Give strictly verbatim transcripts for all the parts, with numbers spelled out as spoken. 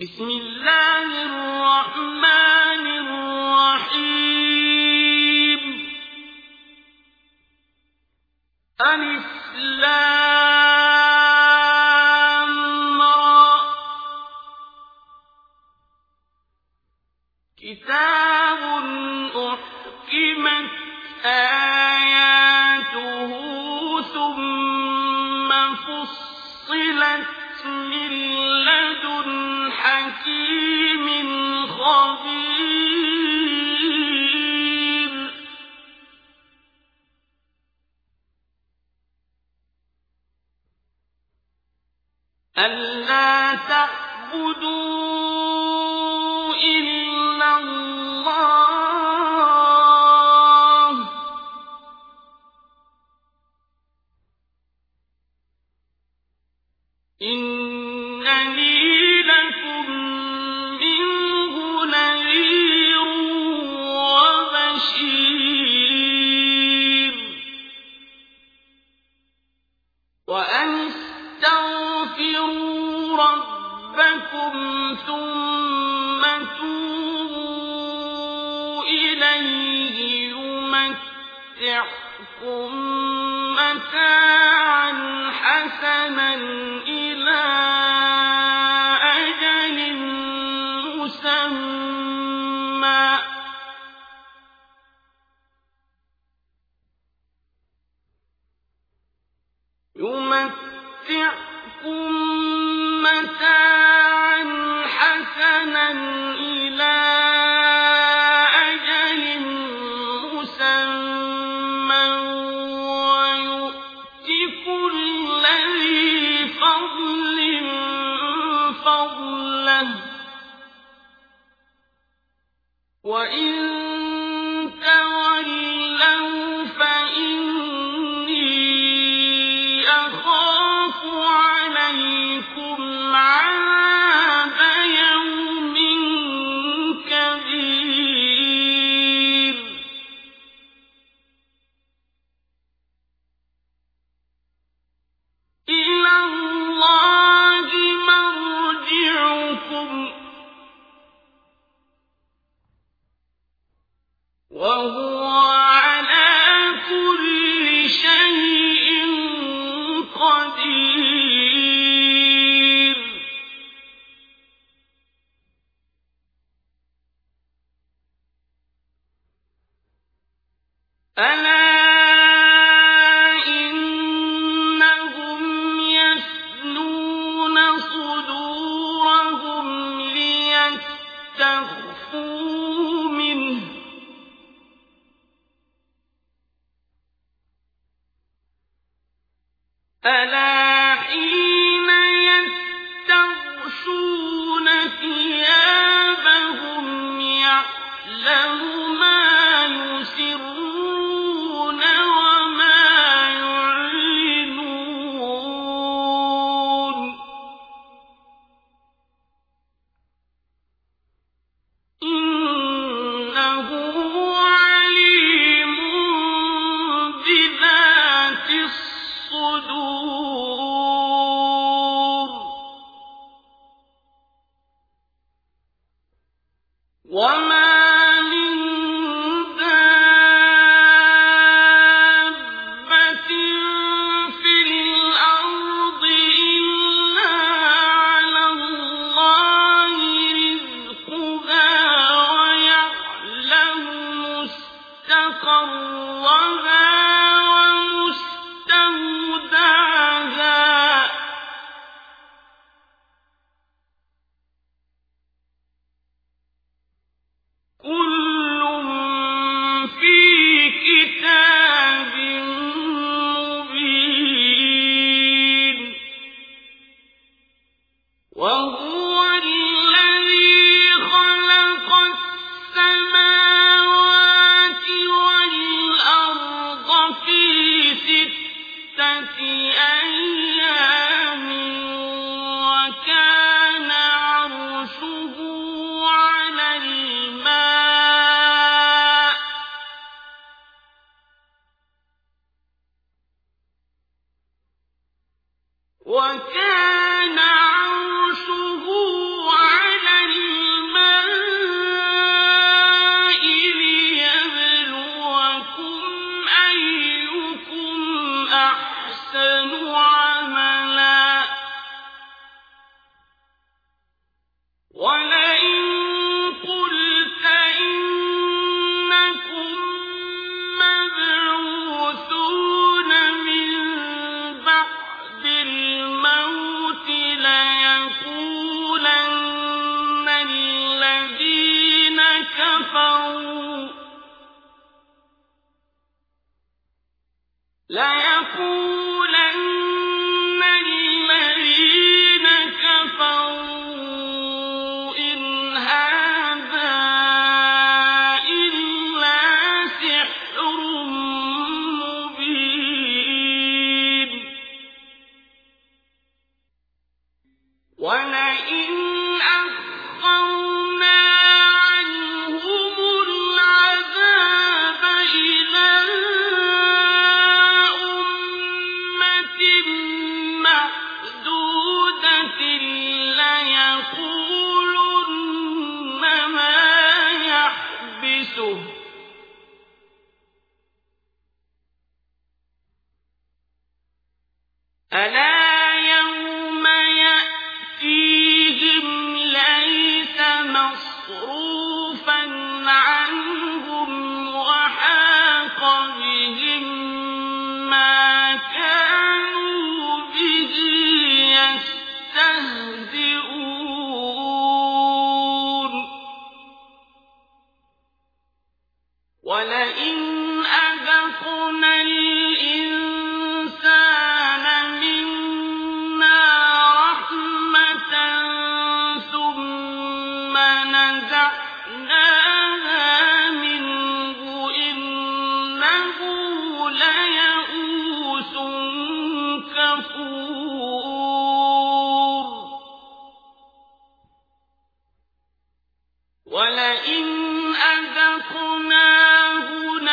بسم الله الرحمن الرحيم. ألف لام را. كتاب أحكمت آياته ثم فصلت من لدن حكيم خبير. ألا تعبدوا إلا الله إنني لكم منه نذير وبشير. وأن استغفروا ربكم ثم توبوا إليه يمتعكم متاعا حسنا إلى أجل مسمى يمتعكم متاعا حسنا إلى أجل مسمى ويؤت كل ذي فضل فضله. وإن تولوا فإني أخاف عليكم عذاب يوم كبير. إلى الله مرجعكم وهو على كل شيء قدير. ألا إنهم يثنون صدورهم ليستخفوا منه ألا حين يستغشون ثيابهم يعلم ما يسرون وما يعلنون إنه عليم بذات الصدور. وما من دابة في الأرض إلا على الله رزقها ويعلم مستقرها ومستودعها ولئن قلت إنكم مبعوثون من بعد الموت ليقولن الذين كفروا ليقولن الذين كفروا إن هذا إلا سحر مبين ولئن أخرنا عنهم العذاب إلى أمة معدودة ليقولن ما يحبسه ألا يوم يأتيهم ليس مصروفا عنهم وحاق بهم ما كانوا به يستهزئون ولئن أذقنا الإنسان منا رحمة ثم نزعناها منه إنه ليئوس كفور ولئن أذقناه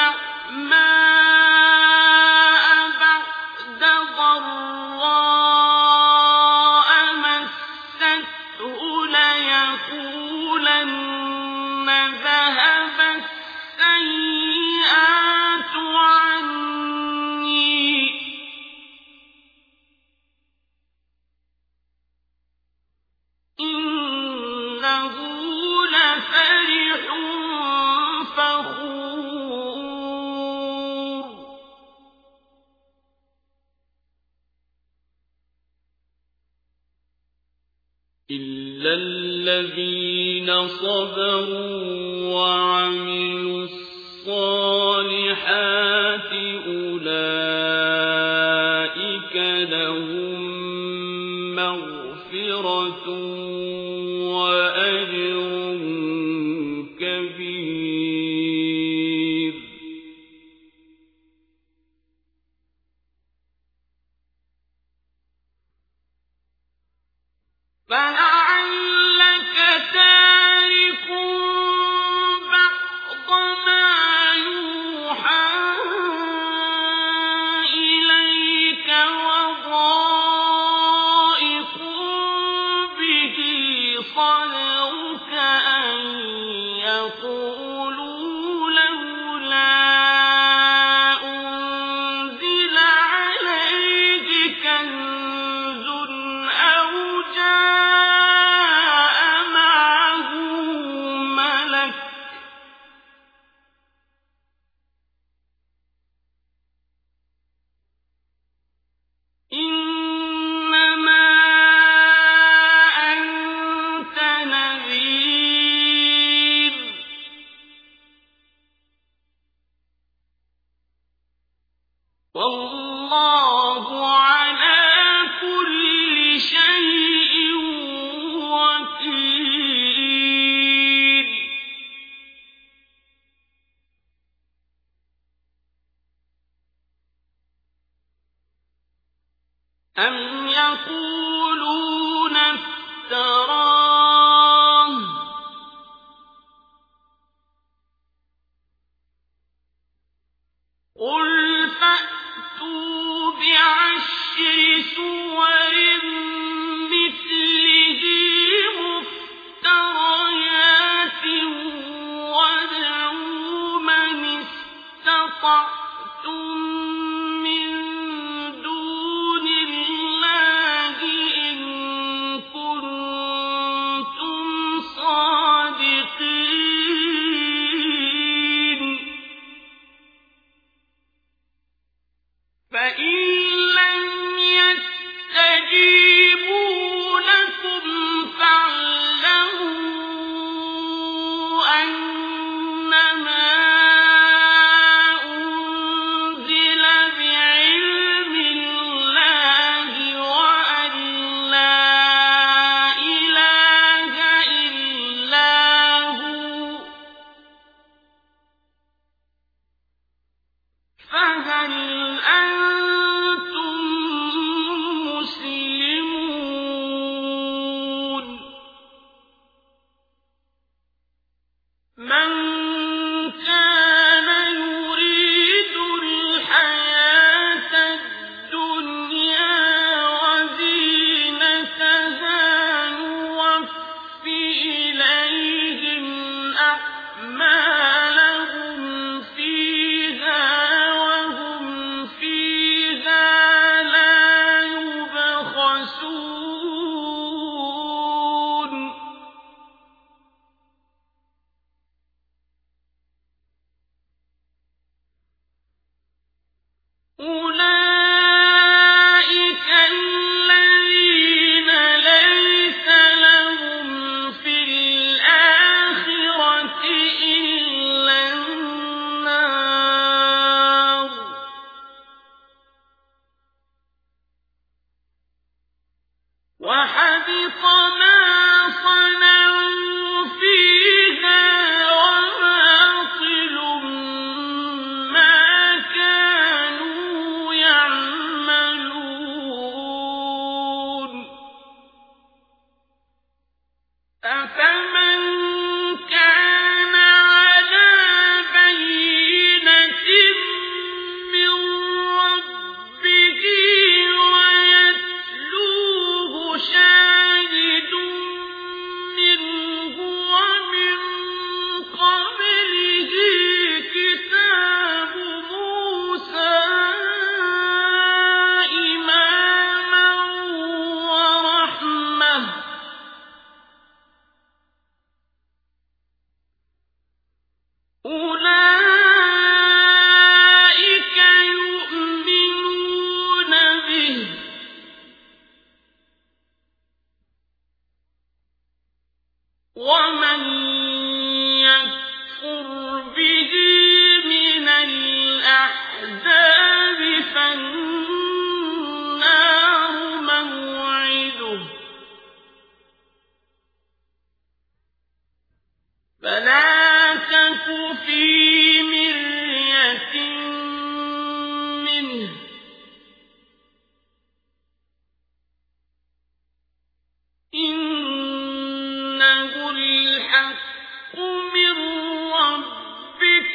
نعماء بعد ضراء مسته ليقولن ذهب السيئات عني إنه لفرح فخور إلا الذين صبروا وعملوا الصالحات أولئك لهم مغفرة وأجر كبير فلعلك تارك بعض ما يوحى إليك وضائق به صدرك أن يقولوا لولا أنزل عليه كنز أو جاء معه ملك إنما أنت نذير أفمن كان على بينة من ربه ويتلوه شاهد منه ومن قبله كتاب موسى إماما ورحمة أولئك يؤمنون به ومن يكفر به من الأحزاب فالنار موعده فلا تك في مرية منه إنه الحق من ربك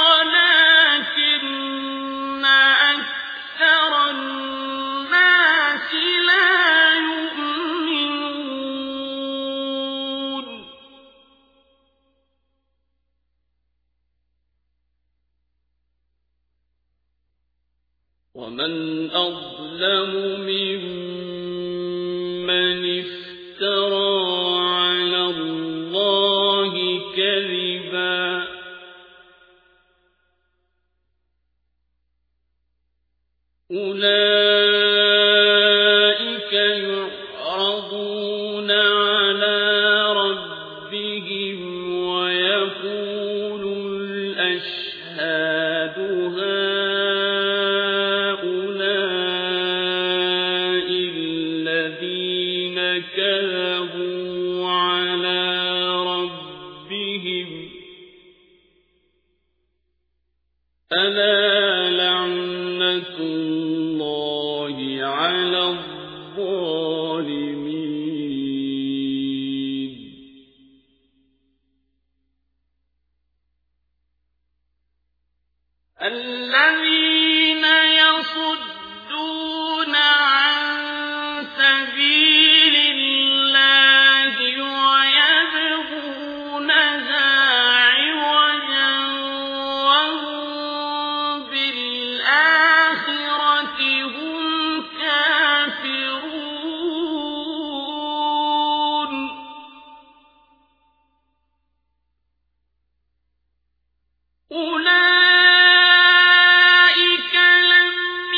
ولكن أكثر الناس لا يؤمنون ومن أظلم ممن افترى على الله كذبا أولئك يعرضون على ربهم ويقول الأشهاد هؤلاء الذين كذبوا على ربهم ألا لعنة الله على الظالمين الذين يصدون عن سبيل الله ويبغونها عوجا وهم بالآخرة هم كافرون أولئك لم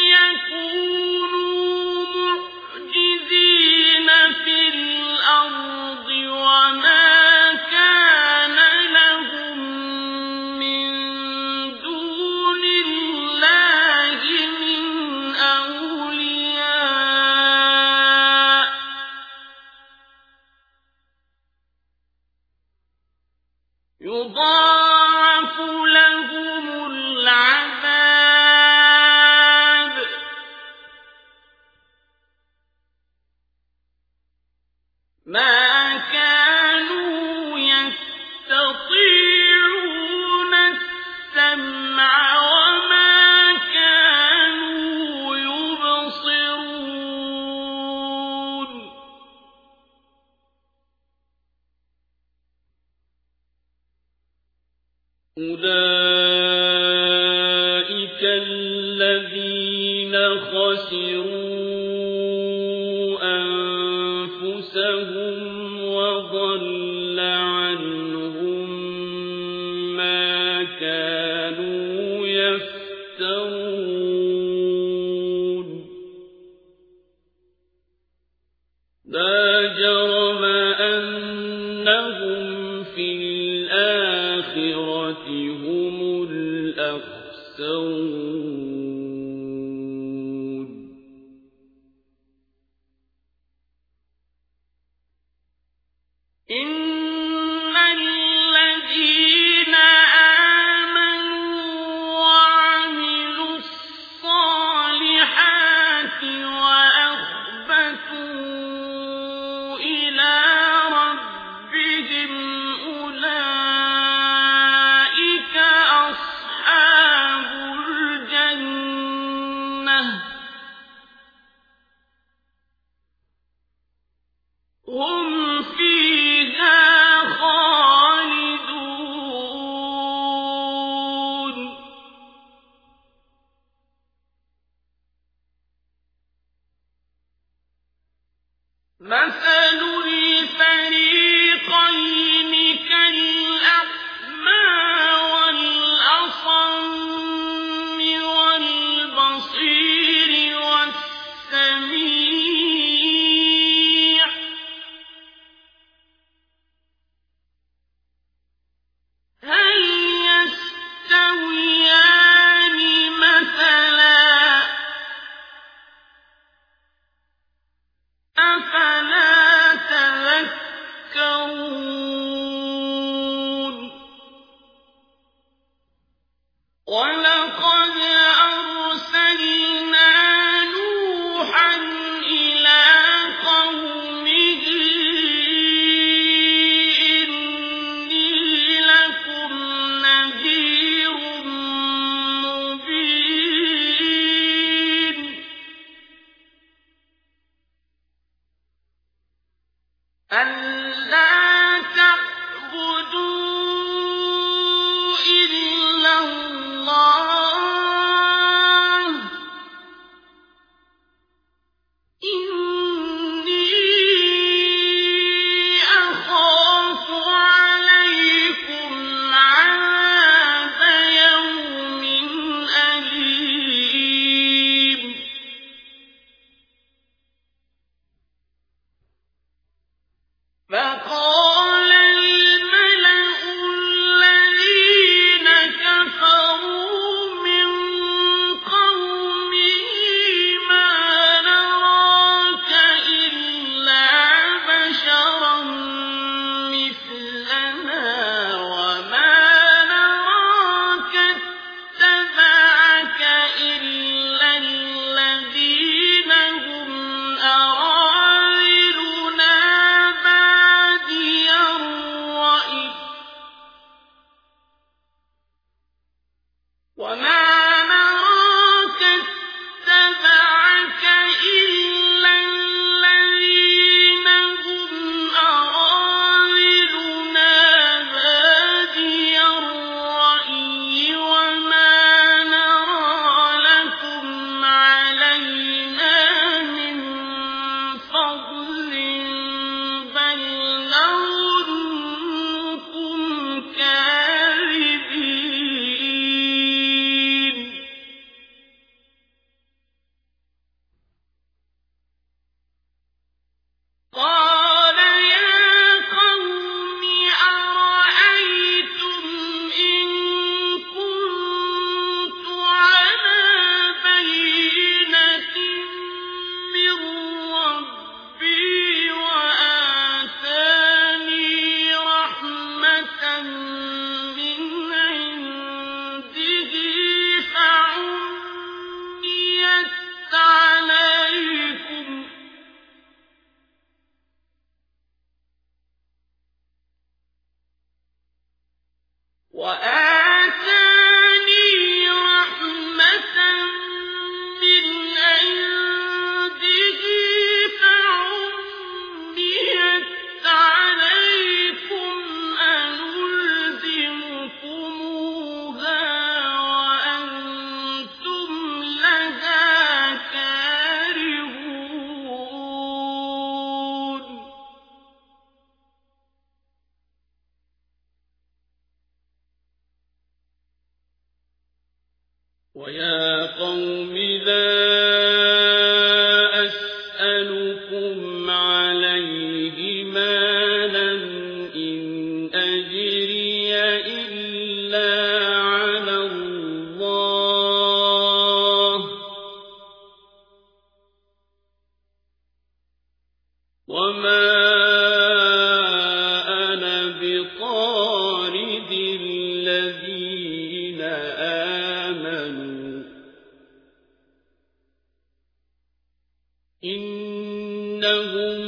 يكونوا معجزين في الأرض وما كان لهم من دون الله من أولياء يضاعف لهم العذاب ما كانوا يستطيعون السمع وما كانوا يبصرون أولئك الذين خسروا أنفسهم وضل عنهم ما كانوا يفترون لا جرم أنهم في الآخرة هم الأخسرون إن الذين آمنوا وعملوا الصالحات وأخبتوا إلى ربهم وآتاني رحمة من عنده فعميت عليكم أنلزمكموها وأنتم لها كارهون ويا قوم لا أسألكم عليه مالا إن أجري إلا على الله وما أنا بطارد الذين آمنوا إنهم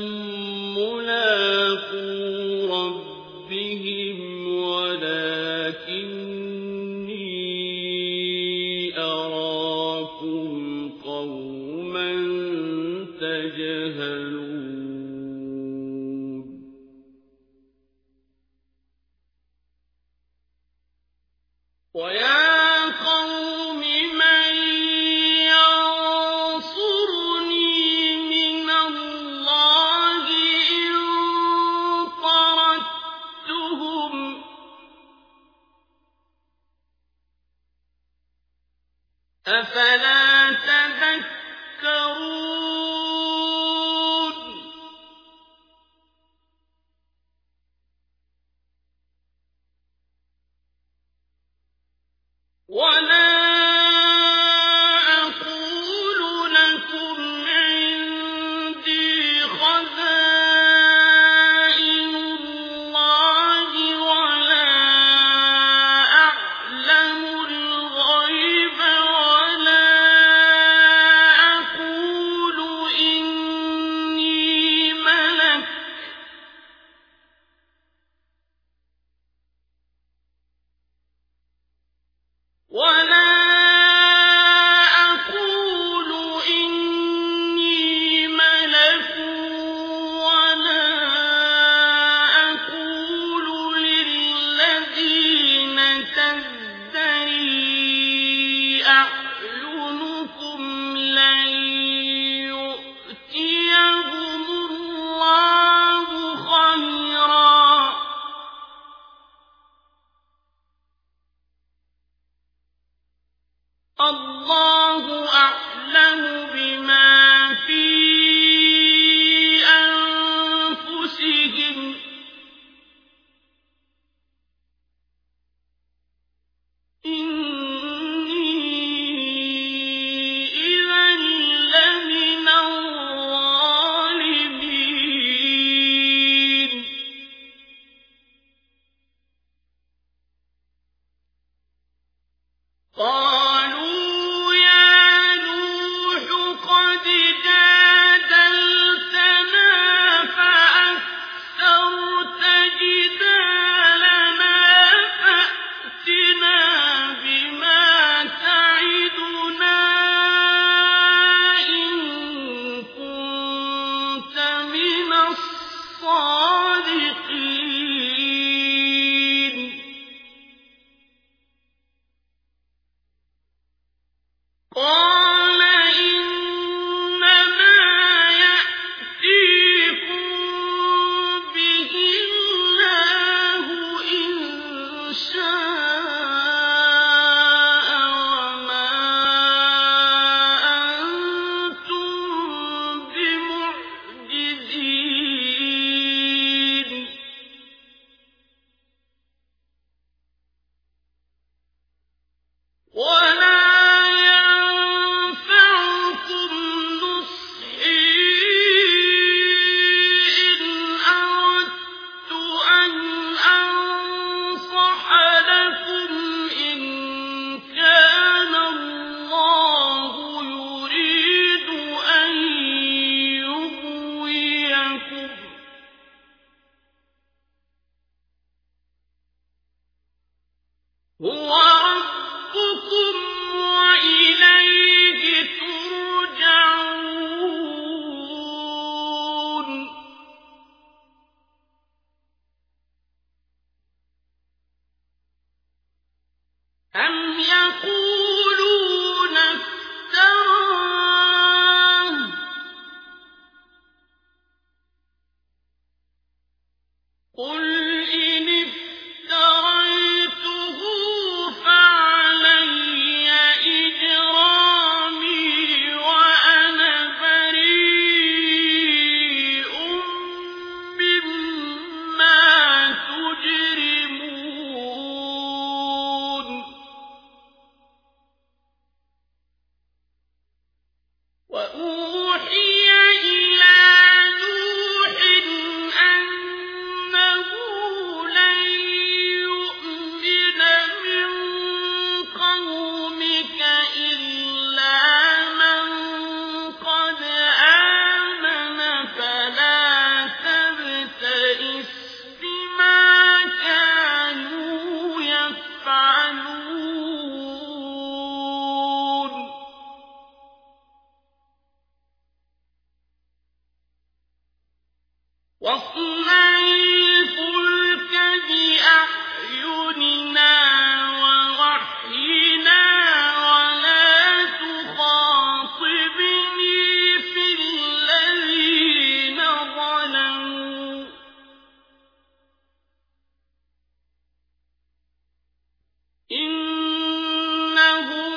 ملاقو ربهم ولكني أراكم قوما تجهلون ويا قوم من ينصرني من الله إن طردتهم أفلا تذكرون ولا أقول لكم عندي خزائن الله ولا أعلم الغيب ولا أقول إني ملك ولا أقول إني ملك ولا أقول للذين تزدري أعينكم لن يؤتيهم الله خيرا الله أعلم بما في أنفسهم إني إذا لمن الظالمين قالوا يا نوح قد جادلتنا فأكثرت جدالنا فأتنا بما تعدنا إن كنت من الصادقين هُوَ رَبُّكُمْ وَإِلَيْهِ تُرْجَعُونَ أَمْ يَقُولُونَ افْتَرَاهُ ۖ قُلْ إِنِ افْتَرَيْتُهُ فَعَلَيَّ إِجْرَامِي وَأَنَا بَرِيءٌ مِّمَّا تُجْرِمُونَ وَأُوحِيَ إِلَىٰ نُوحٍ أَنَّهُ لَن يُؤْمِنَ مِن قَوْمِكَ إِلَّا مَن قَدْ آمَنَ فَلَا تَبْتَئِسْ بِمَا كَانُوا يَفْعَلُونَ وَاصْنَعِ الْفُلْكَ بِأَعْيُنِنَا وَوَحْيِنَا وَلَا تُخَاطِبْنِي فِي الَّذِينَ ظَلَمُوا إِنَّهُم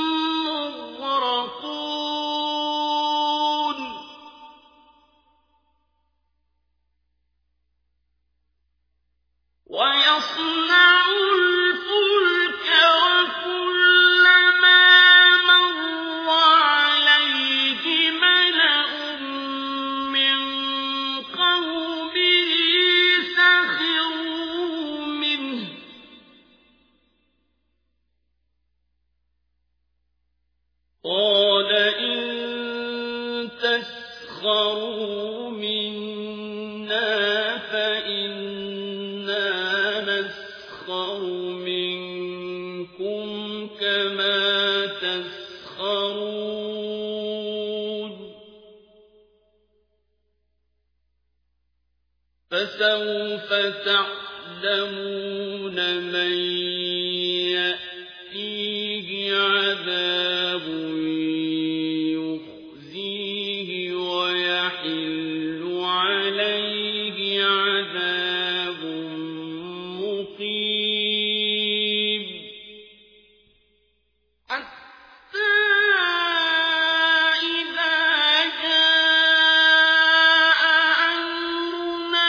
مُّغْرَقُونَ وَيَصْنَعُ الْفُلْكَ وَكُلَّمَا مَرَّ عَلَيْهِ مَلَأٌ مِّن قَوْمِهِ سَخِرُوا مِنْهُ ۚ قَالَ إِن تَسْخَرُوا مِنَّا فَإِنَّا نَسْخَرُ مِنكُمْ كَمَا تَسْخَرُونَ فَسَوْفَ تَعْلَمُونَ مَن يَأْتِيهِ عَذَابٌ يُخْزِيهِ وَيَحِلُّ عَلَيْهِ عَذَابٌ مُّقِيمٌ حَتَّىٰ إِذَا جَاءَ أَمْرُنَا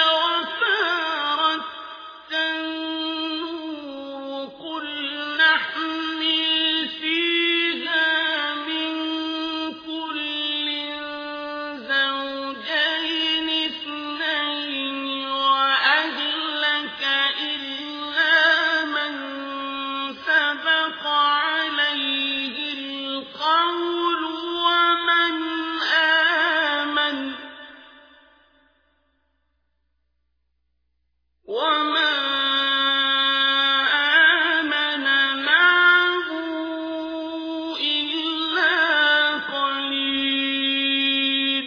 وَفَارَتِ النُّورُ قُلْ نَحْمِلُ فِيهَا مِن كُلٍّ زَوْجَيْنِ اثْنَيْنِ وَأَهْلَكَ إِلَّا مَن سَبَقَ عَلَيْهِ الْقَوْلُ وَمَنْ آمَنَ وَمَا آمَنَ مَعَهُ إِلَّا قَلِيلٌ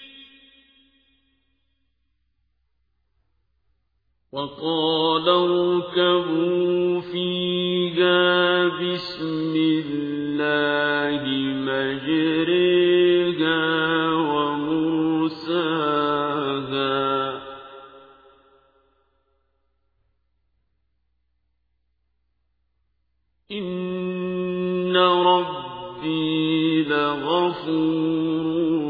وَقَالَ ارْكَبُوا فِيهَا بِسْمِ اللَّهِ مَجْرَاهَا وَمُرْسَاهَا ۚ إِنَّ رَبِّي لَغَفُورٌ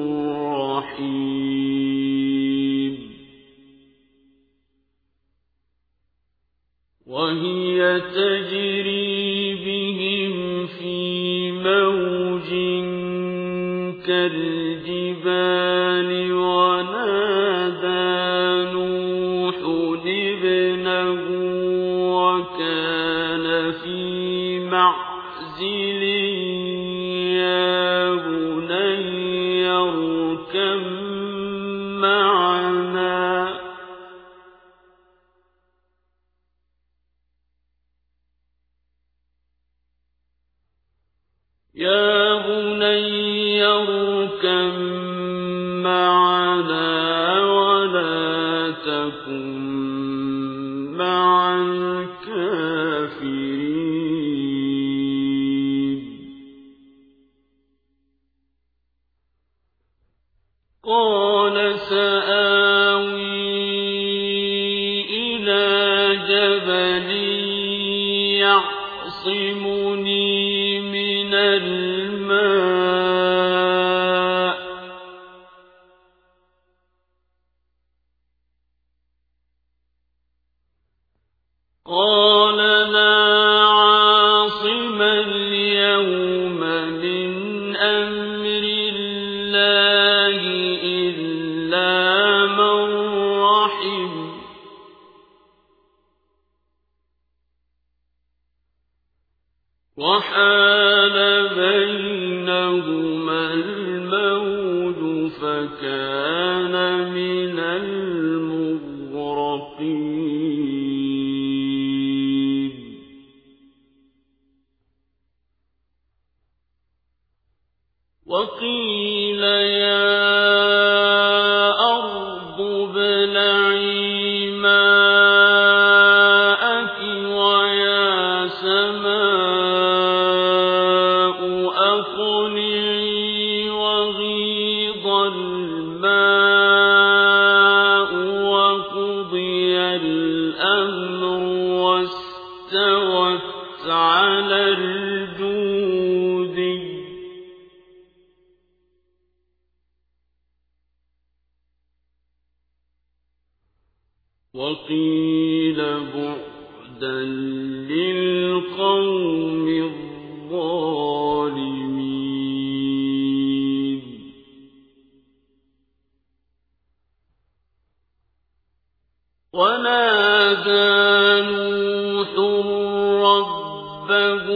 رَّحِيمٌ وَهِيَ تَجْرِي بِهِمْ فِي مَوْجٍ كَالْجِبَالِ وَنَادَىٰ نُوحٌ ابْنَهُ وَكَانَ فِي مَعْزِلٍ يَا بُنَيَّ ارْكَب مَّعَنَا ۖ يا بني اركب معنا ولا تكن مع الكافرين قال سآوي إلى جبل يعصمني من الماء قال لا عاصم اليوم من أمر الله إلا من رحم وحال بينهما الموج فكان من المغرقين وقيل يا أرض ابلعي ماءك ويا سماء أقلعي وغيض الماء وقضي الأمر واستوت على الجودي وقيل بعدا للقوم الظالمين ونادى نوح ربه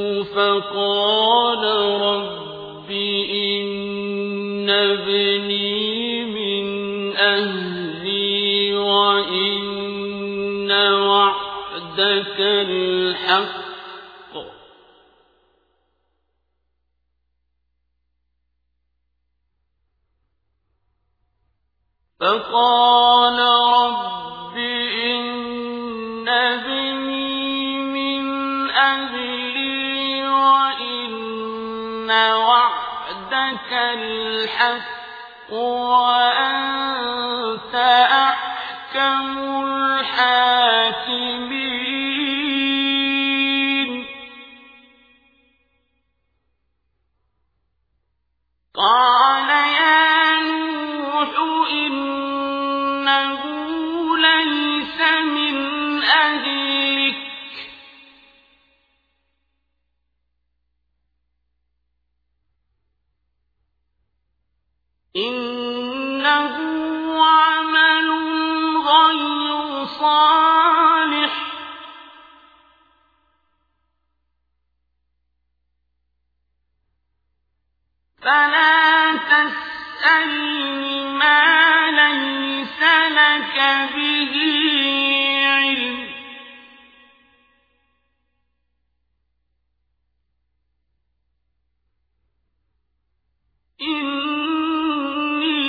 فقال رب إن ابني من أهلي وإن وعدك الحق فقال رب إن ابني من أهلي وإن وعدك الحق وأنت أحكم الحاكمين قال يا نوح إنه ليس من أهلك إنه عمل غير صالح فلا تسألني ما ليس لك به علم إني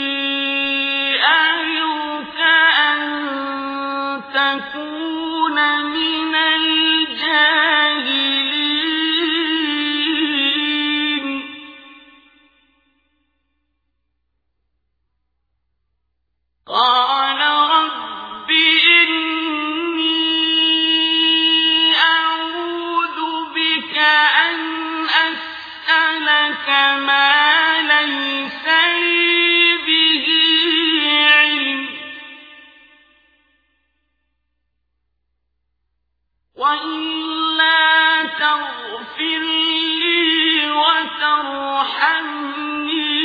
أعظك أن تكون من الجاهلين قال رب إني أعوذ بك أن أسألك ما ليس لي به علم وإلا تغفر لي وترحمني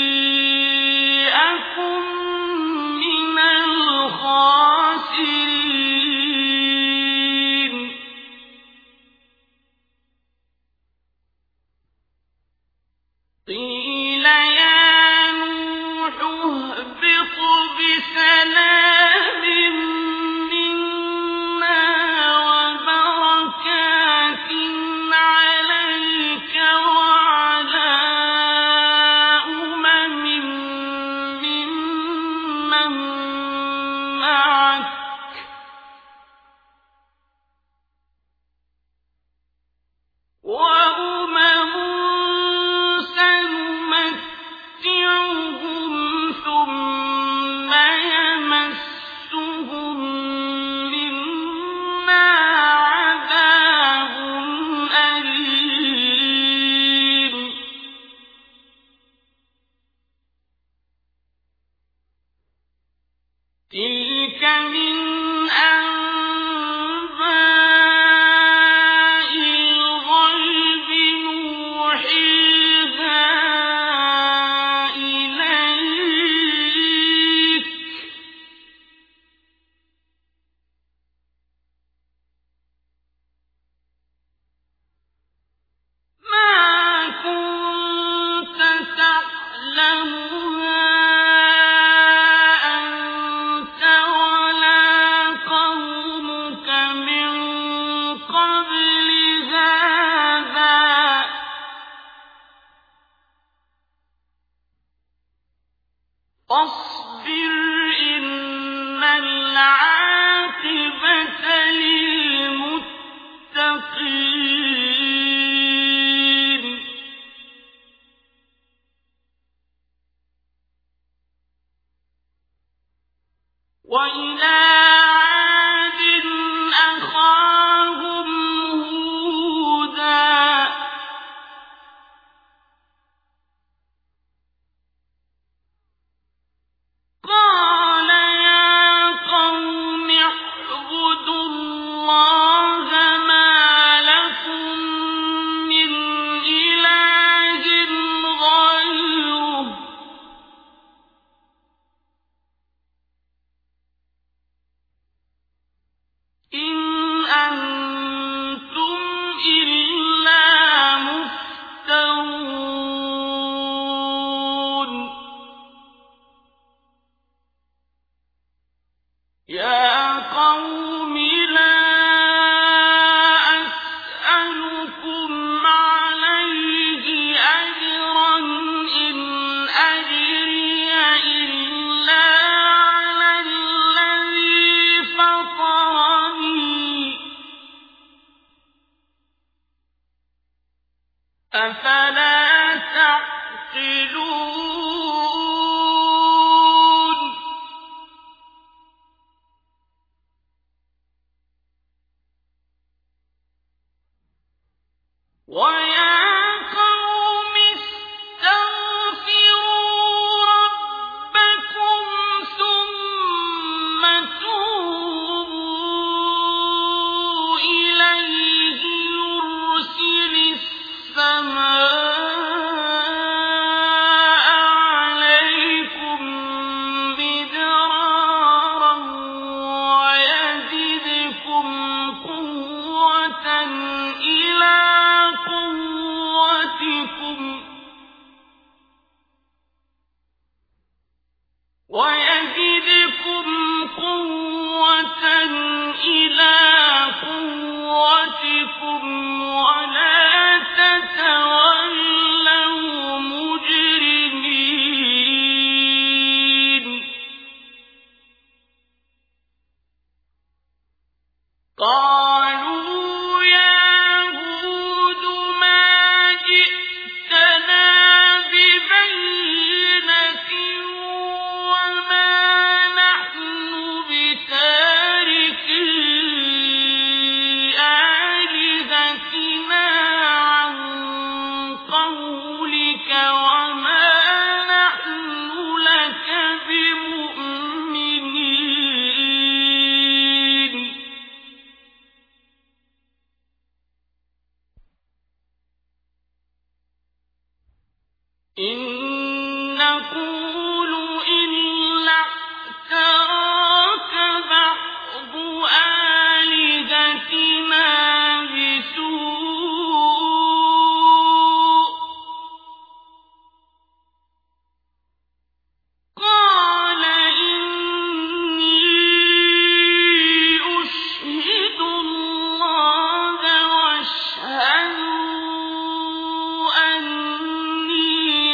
أكن من الخاسرين قيل يا نوح اهبط بسلام منا وبركات عليك أفلا تعقلون ويا قوم استغفروا ربكم ثم توبوا إليه يرسل السماء عليكم مدرارا ويزدكم قوة إلى قوتكم ويزدكم قوة إلى قوتكم ولا تتولوا مجرمين قالوا يا هود ما جئتنا ببينة وما نحن بتاركي آلهتنا عن قولك وما نحن لك بمؤمنين إن نقول إلا اعتراك بعض آلهتنا بسوء قال إني أشهد الله واشهدوا أني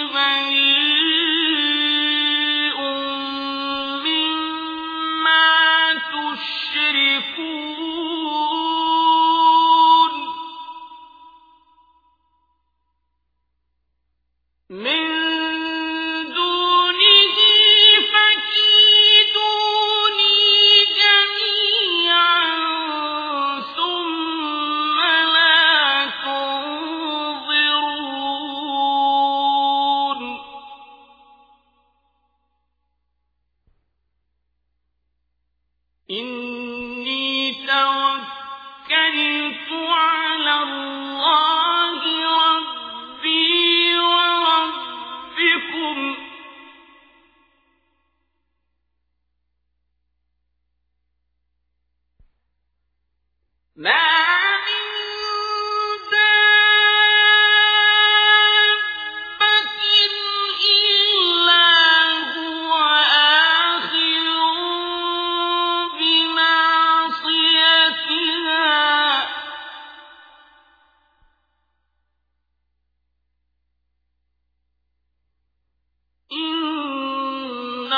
بريء مما تشركون من دونه فكيدوني جميعا ثم لا تنظرون إني توكلت على الله ربي وربكم ما من دابة إلا هو آخذ بناصيتها إن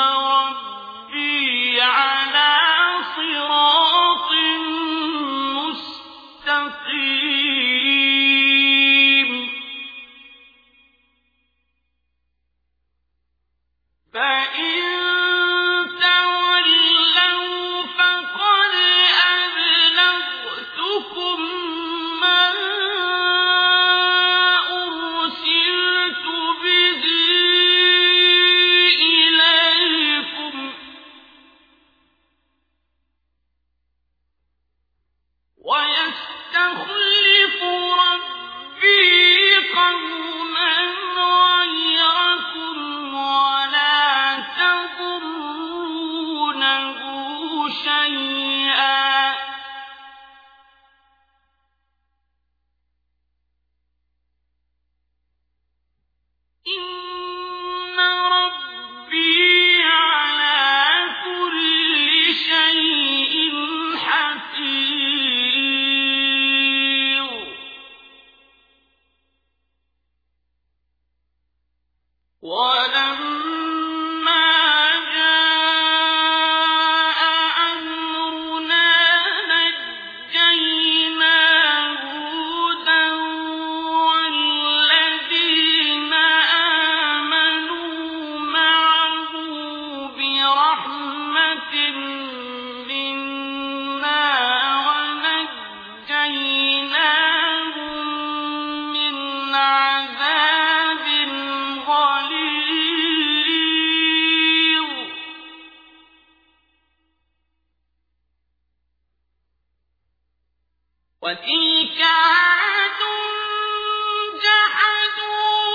ربي على صراط مستقيم وتلك عاد جحدوا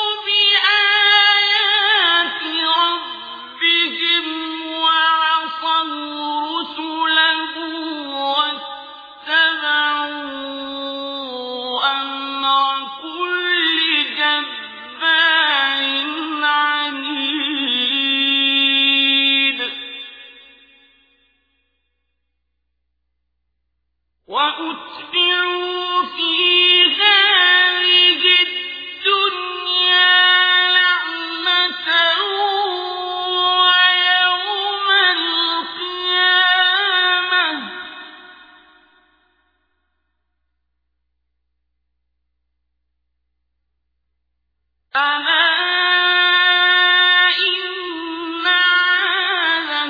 بآيات ربهم وعصوا رسله واتبعوا أمر كل جبار عنيد وأتبعوا في هذه الدنيا لعنة ويوم القيامة ألا إن عادا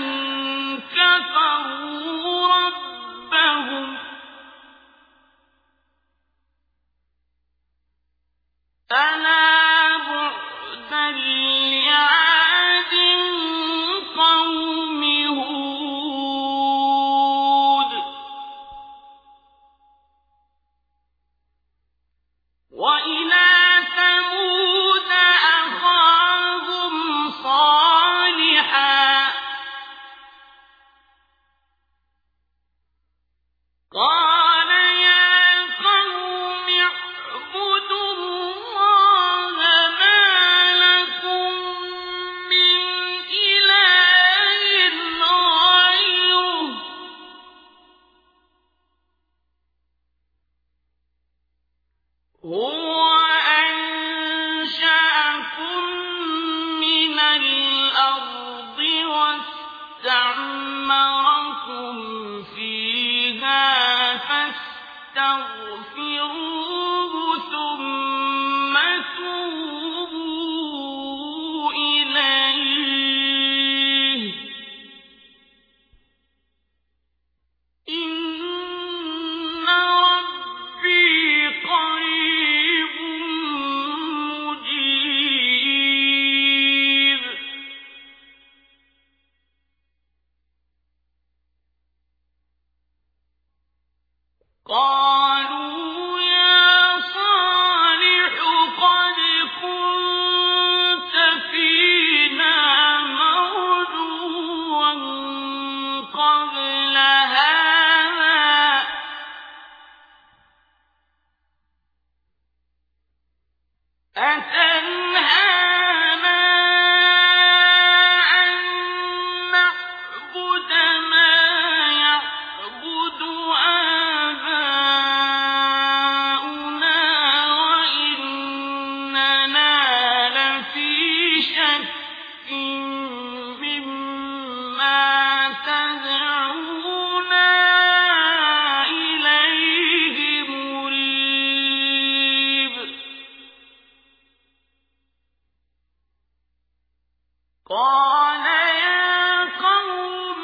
كفروا ربهم ألا بعدا لعاد قوم هود وإلى ثمود أخاهم صالحا قال يا قوم اعبدوا الله ما لكم من إله غيره هو أنشأكم من الأرض واستعمركم فيها فاستغفروه ثم توبوا إليه إن ربي قريب مجيب قالوا يا صالح قد كنت فينا مرجوا قبل هذا أتنهانا أن نعبد ما يعبد آباؤنا وإننا لفي شك مما تدعونا إليه مريب قال يا قوم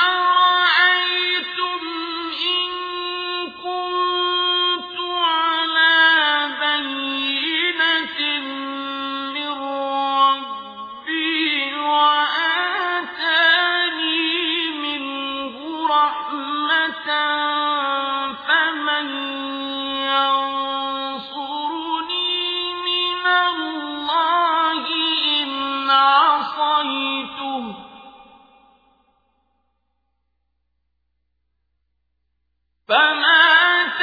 أرأيتم إن كنت على بينة من ربي وآتاني منه رحمة فمن ينصرني من الله إن عصيته فما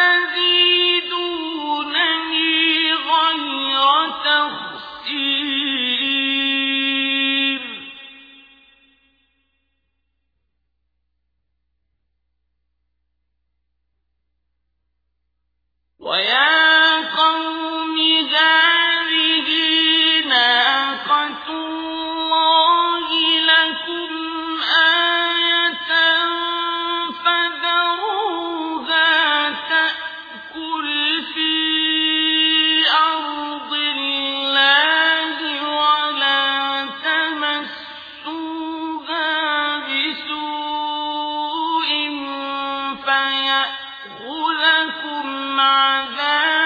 تزيدونني غير تخسير ويا قوم هذه ناقة الله لكم آية فذروها تأكل في أرض الله ولا تمسوها بسوء فيأخذكم عذاب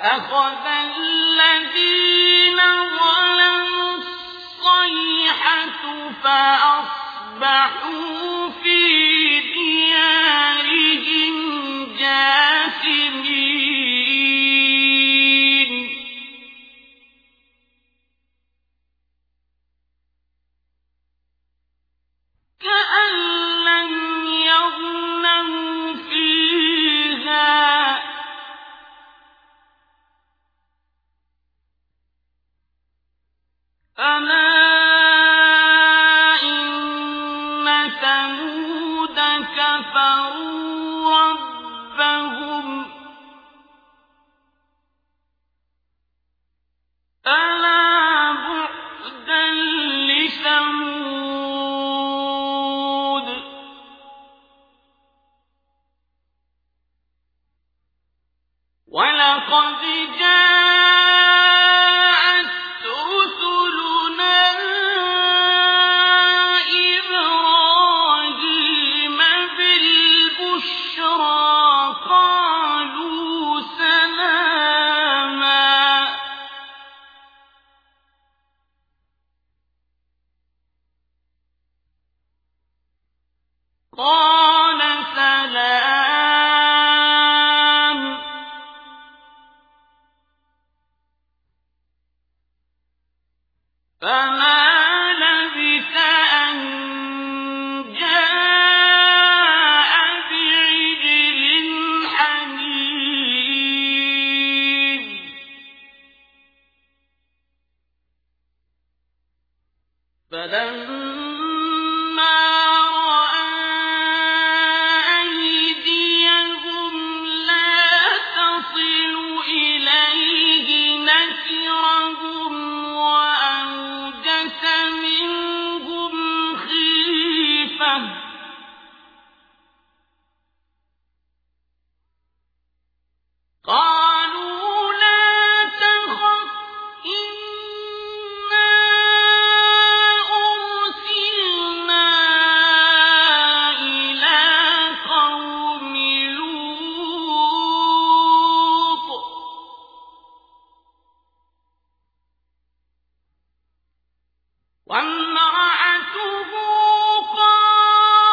وأخذ الذين ظلموا الصيحة فأصبحوا في ديارهم جاثمين كأن لم يغنوا فيها ألا إن ثمود كفروا ربهم ألا بعدا لثمود ولقد جاءت رسلنا إبراهيم بالبشرى قالوا سلاما قال سلام فما لبث أن جاء بعجل حنيذ فلما رأى أيديهم لا تصل إليه نكرهم وأوجس منهم خيفة قالوا لا تخف إنا أرسلنا إلى قوم لوط وامرأته قائمة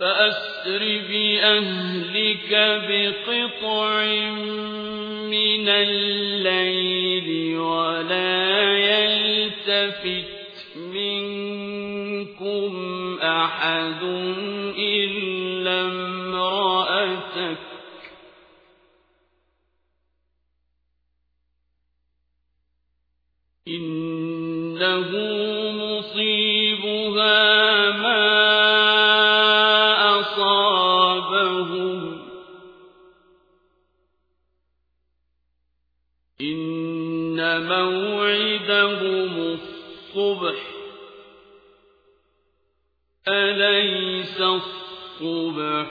فأسر بأهلك بقطع من الليل ولا يلتفت منكم أحد إلا امرأتك إنه مصيبها ما أصابهم إن موعدهم الصبح أليس الصبح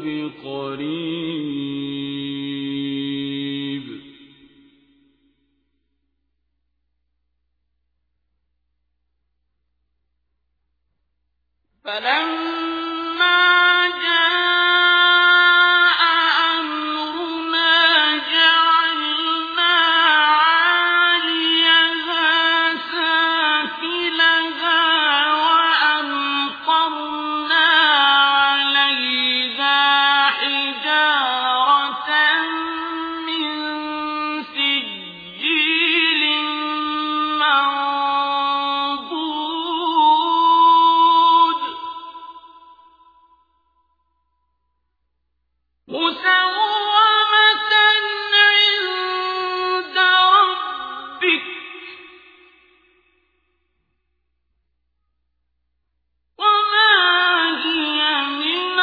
بقريب فلما جاء أمرنا جعلنا عاليها سافلها وأمطرنا عليها حجارة من سجيل منضود مسومة عند ربك وما هي من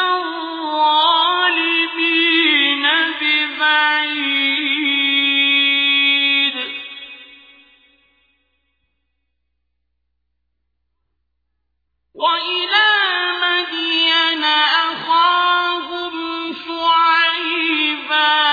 الظالمين ببعيد وإلى مدين أخاهم شعيبا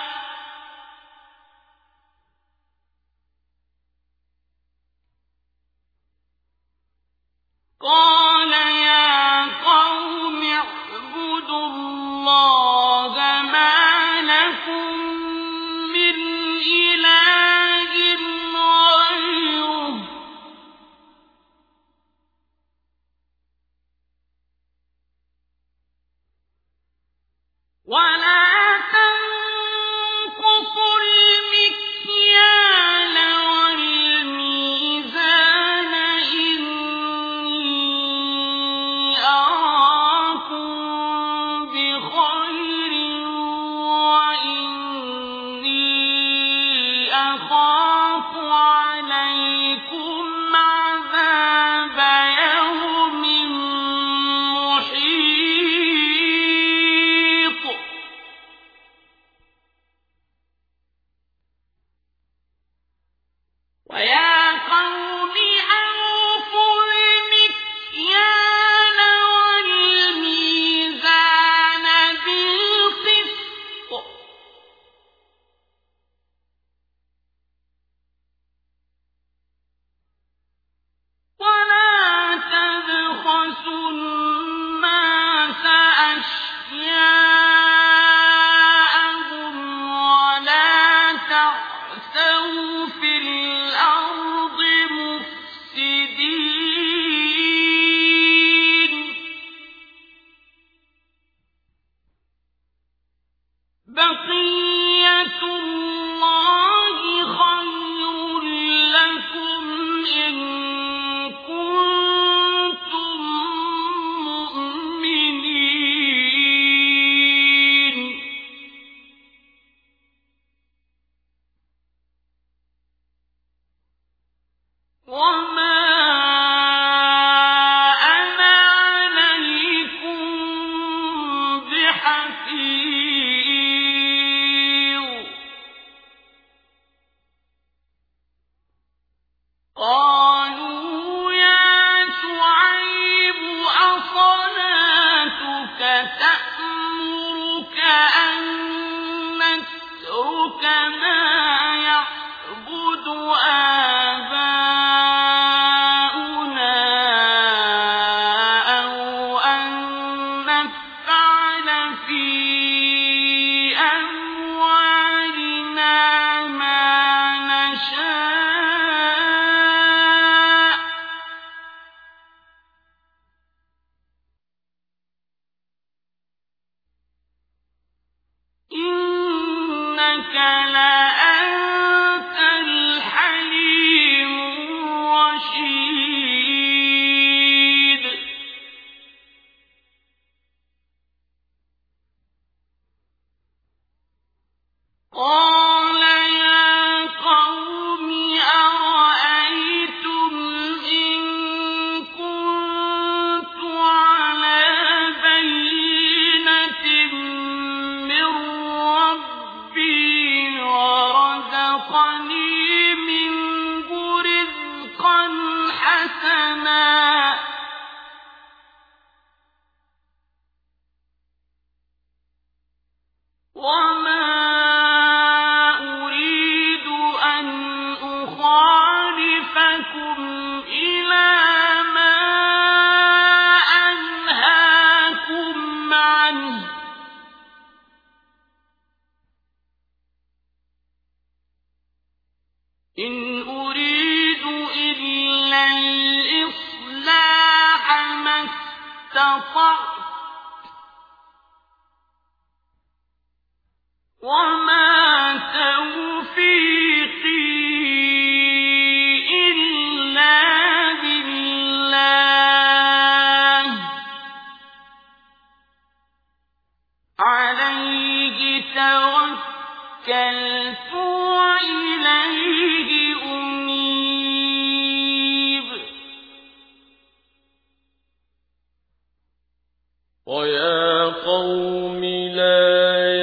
قال يا قوم اعبدوا الله ما لكم من إله غيره ولا تنقصوا المكيال والميزان إني أراكم بخير وإني أخاف عليكم عذاب يوم محيط ويا قوم أوفوا المكيال والميزان بالقسط ولا تبخسوا الناس أشياءهم ولا تعثوا في الأرض مفسدين بقية الله خير لكم إن كنتم مؤمنين استطعت وما توفيقي إلا بالله عليه توكلت وإليه أنيب ويا قوم لا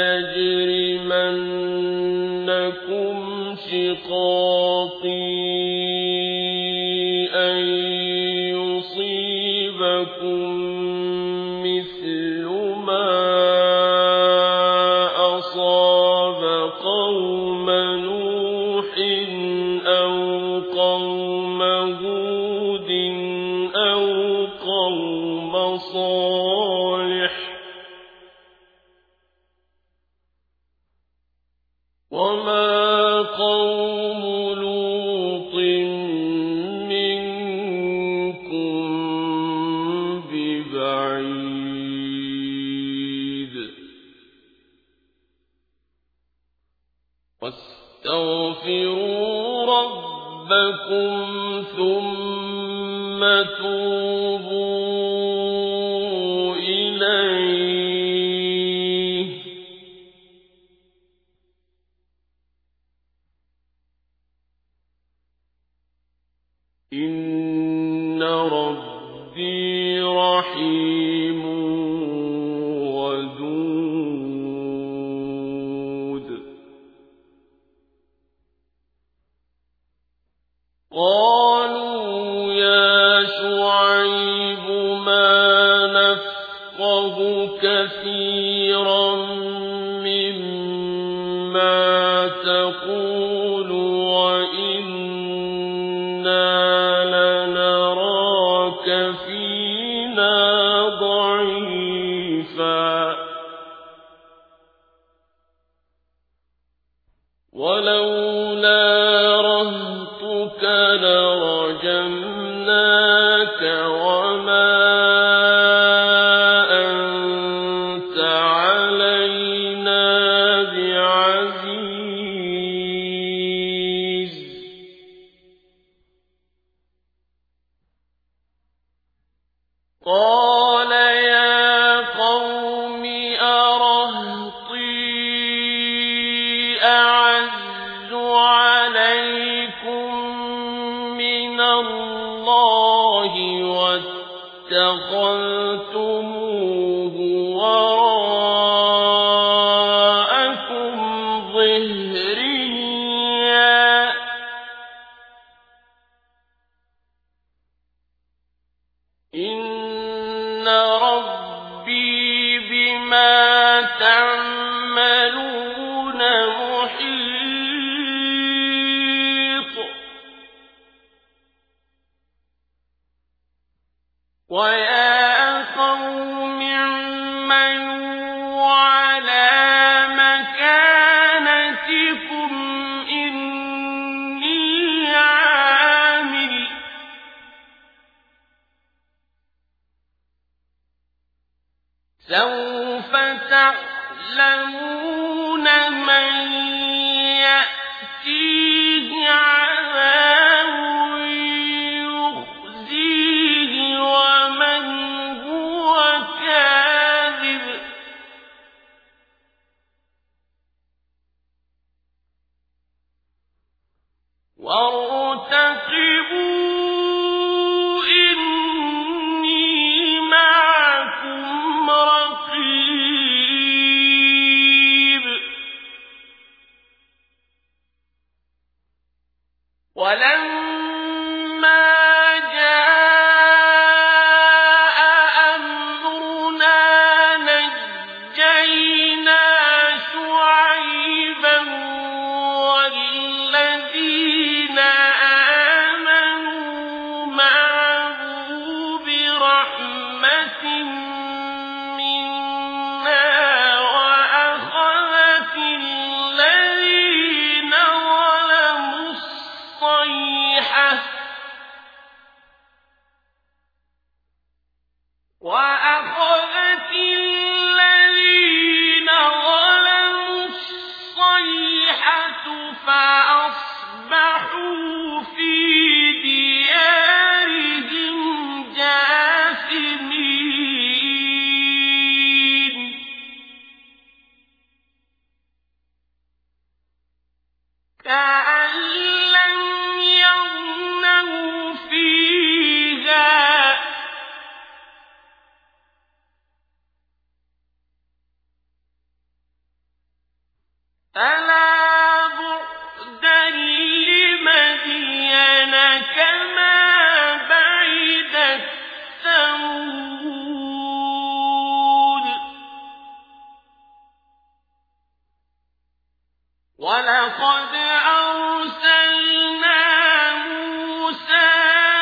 يجرمنكم شقاقي أن يصيبكم مثل ما أصاب قوم نوح أو قوم هود أو قوم صالح وما قوم لوط منكم ببعيد واستغفروا ربكم ثم توبوا إليه إن ربي رحيم ودود قالوا يا شعيب ما نفقه كثيرا مما تقول وإنا لنراك فينا ضعيفا ولولا رهطك لرجمناك وما أنت علينا بعزيز قال يا قوم أرهطي أعز عليكم من الله واتخذتموه وراءكم ظهريا إن ربي بما تعملون محيط ويا قوم اعملوا على مكانتكم إني عامل سوف تعلمون من يأتيه عذاب يخزيه ومن هو كاذب وارتقبوا إني معكم رقيب ولما جاء أمرنا نجينا شعيبا والذين آمنوا معه برحمة منا وأخذت الذين ظلموا الصيحة وأخذت الذين ظلموا الصيحة فأصبحوا في ديارهم جاثمين كأن لم يغنوا فيها ألا بعدا لمدين كما بعدت ثمود ولقد أرسلنا موسى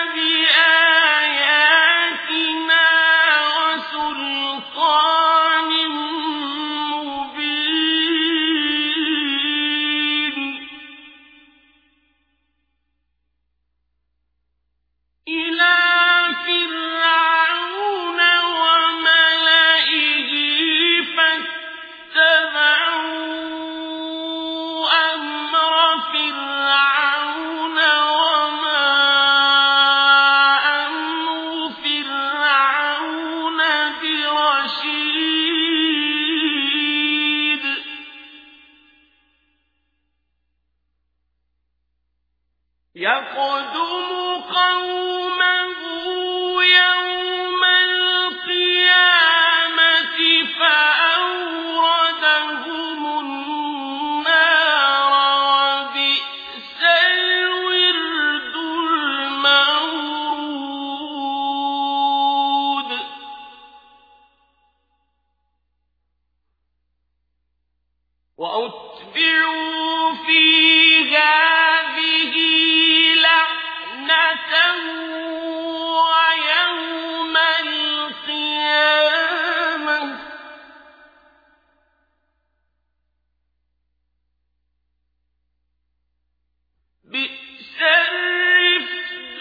بآياتنا وسلطان مبين إلى فرعون وملئه فاتبعوا أمر فرعون وما أمر فرعون برشيد يقدم قومه يوم القيامة فأوردهم النار وبئس الورد المورود وأتبعوا في هذه لعنة ويوم القيامة بئس الرفد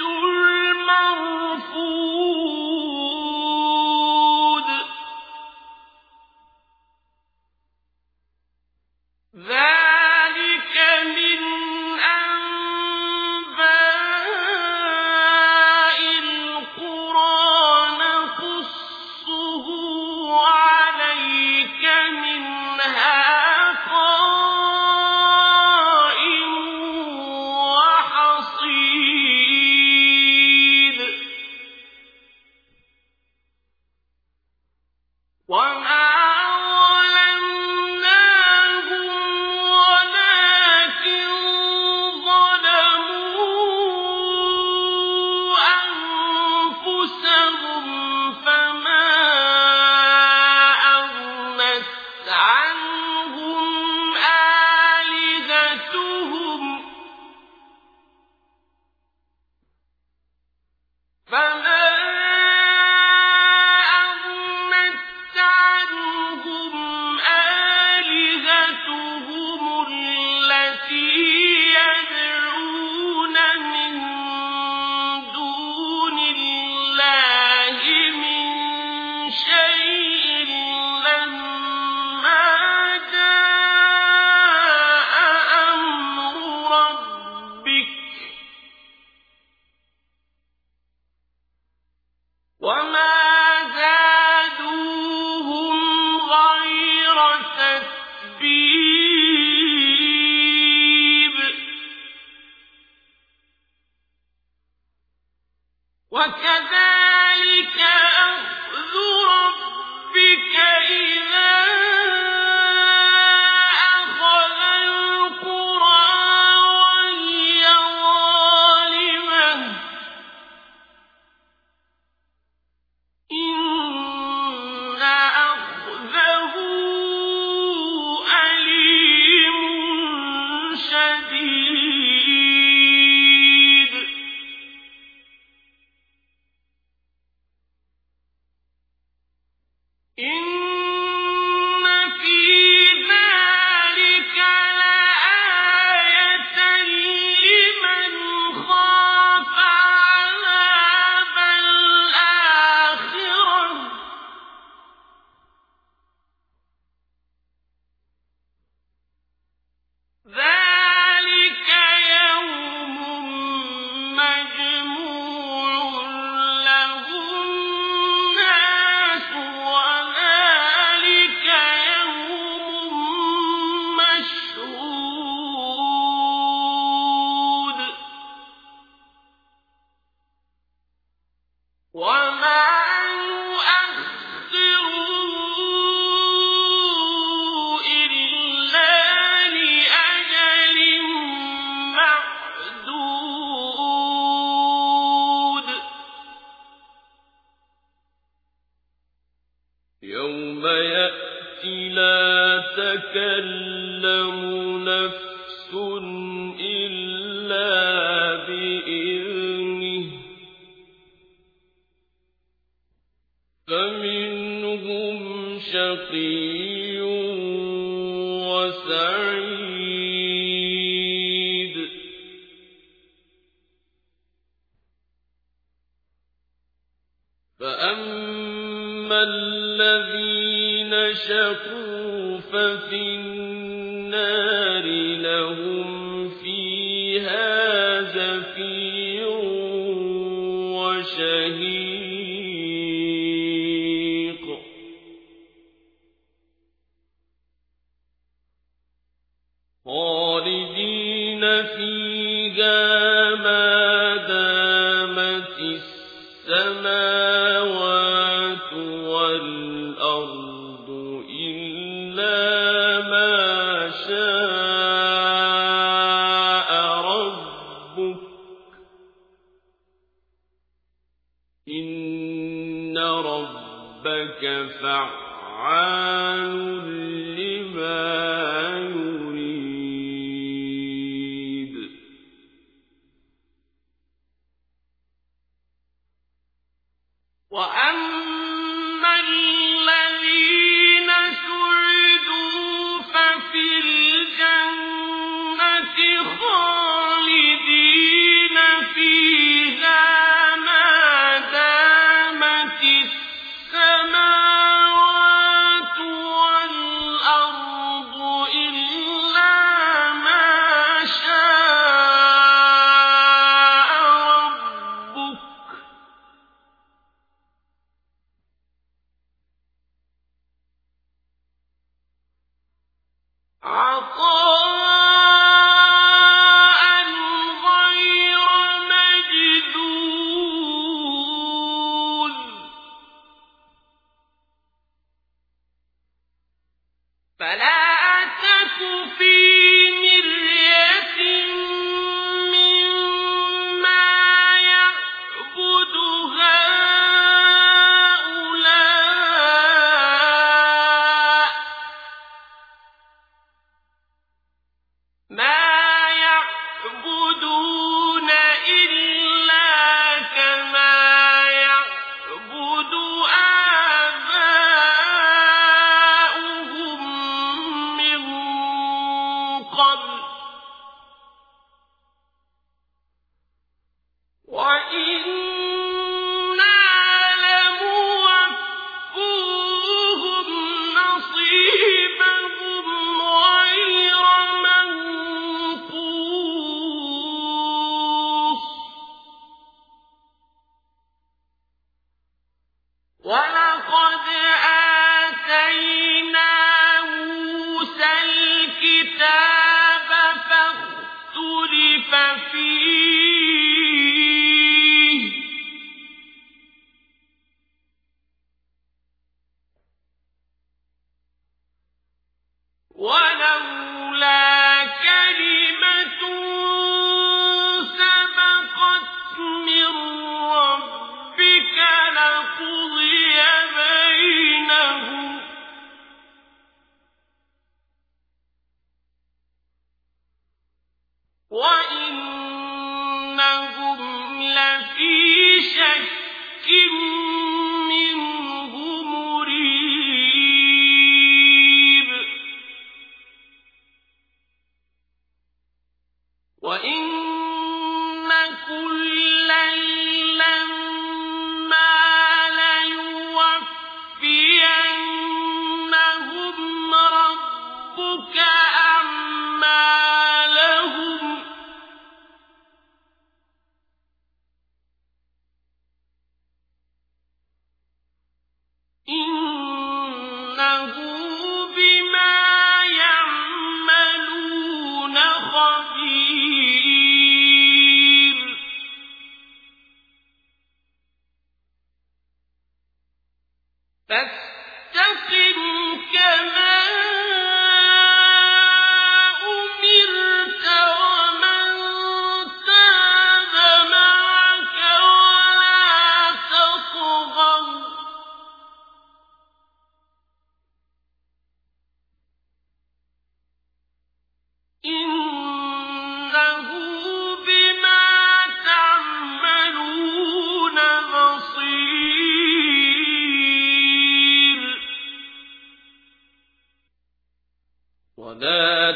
المرفود ذلك من أنباء القرى نقصه عليك منها قائم وحصيد وما فما أغنت يوم يأتي لا تكلم نفس إلا بإذنه فمنهم شقي وسعيد فأما الذين شقوا ففي النار لهم فيها زفير وشهيق خالدين فيها ما دامت السماوات والأرض إلا ما شاء ربك إن ربك فعال لما يريد وأما الذين سعدوا ففي الجنة خالدين فيها ما دامت السماوات والأرض إلا ما شاء ربك عطاء غير مجذوذ فلا تك في مرية مما يعبد هؤلاء ما يعبدون إلا كما يعبد آباؤهم من قبل وإنا لموفوهم نصيبهم غير منقوص ولقد آتينا موسى الكتاب فاختلف فيه ولولا كلمة سبقت من ربك لقضي بينهم وإنهم لفي شك منه مريب وإن كلا لما ليوفينهم ربك أعمالهم إنه بما يعملون خبير فاستقم كما أمرت ومن تاب معك ولا تطغوا ولا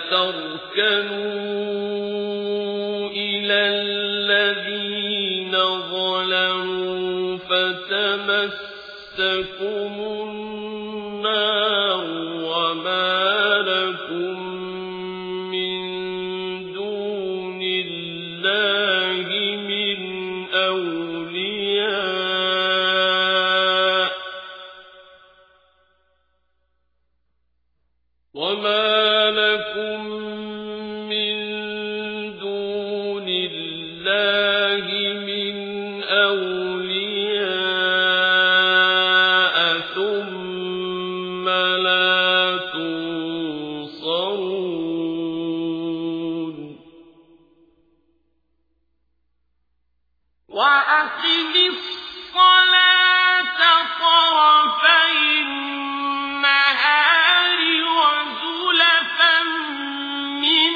تركنوا إلى الذين ظلموا فتمسكم النار وما لكم من دون الله من أولياء وما لكم من دون الله من أولياء ثم لا تنصرون وأقم الصلاة طرفي النهار وزلفا من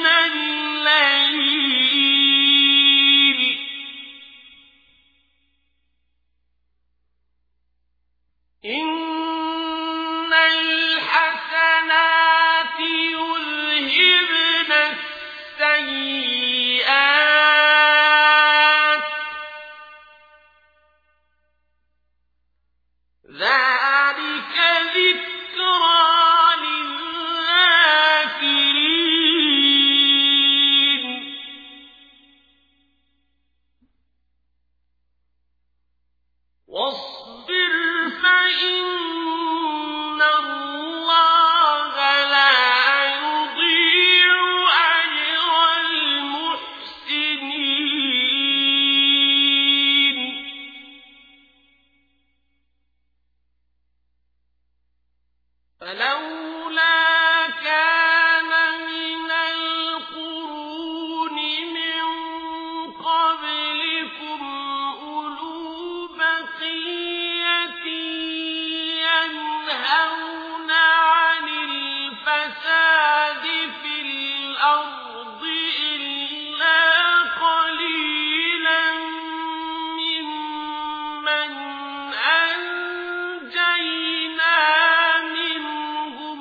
الليل إن الحسنات يذهبن السيئات ذلك ذكرى للذاكرين واصبر فإن الله لا يضيع أجر المحسنين فلولا كان من القرون من قبلكم أولو بقية ينهون عن الفساد في الأرض إلا قليلا ممن أنجينا منهم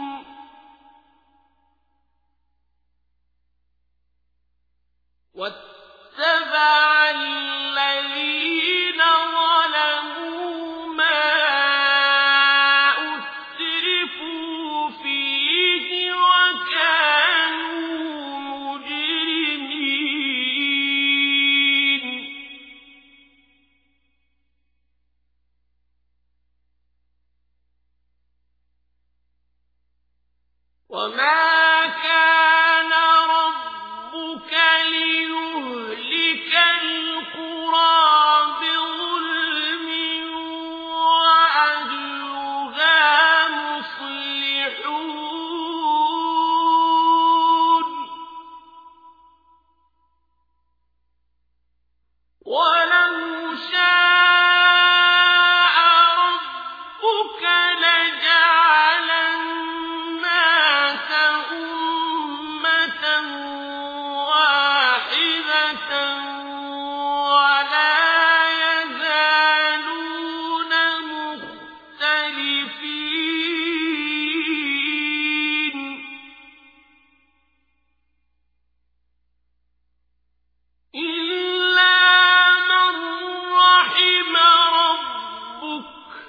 واتبع الذين ظلموا ما أترفوا فيه وكانوا مجرمين وما كان ربك ليهلك القرى بظلم وأهلها مصلحون ولو شاء ربك لجعل الناس أمة واحدة ولا يزالون مختلفين إلا من رحم ربك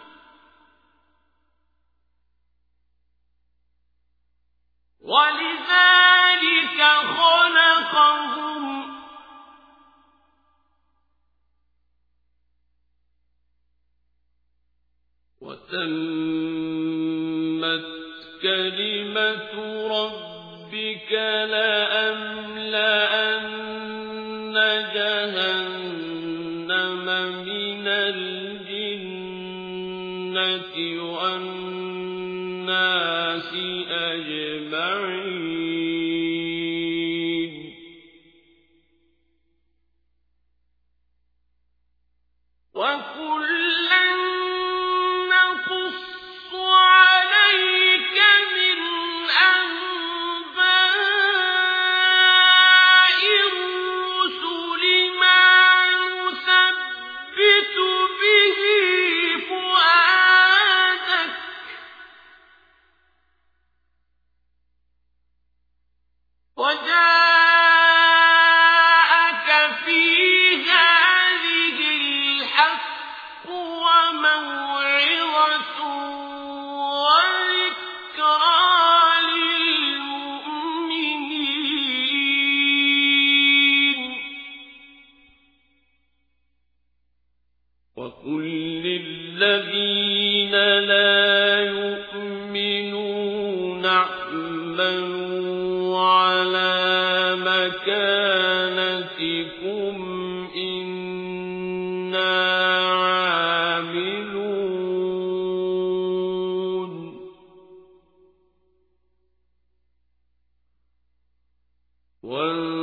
ولذلك خلقهم وتمت كلمة ربك لأملأن جهنم من الجنة والناس أجمعين وكلا نقص عليك من أنباء الرسل ما نثبت به فؤادك الذين لا يؤمنون اعملوا على مكانتكم إنا عاملون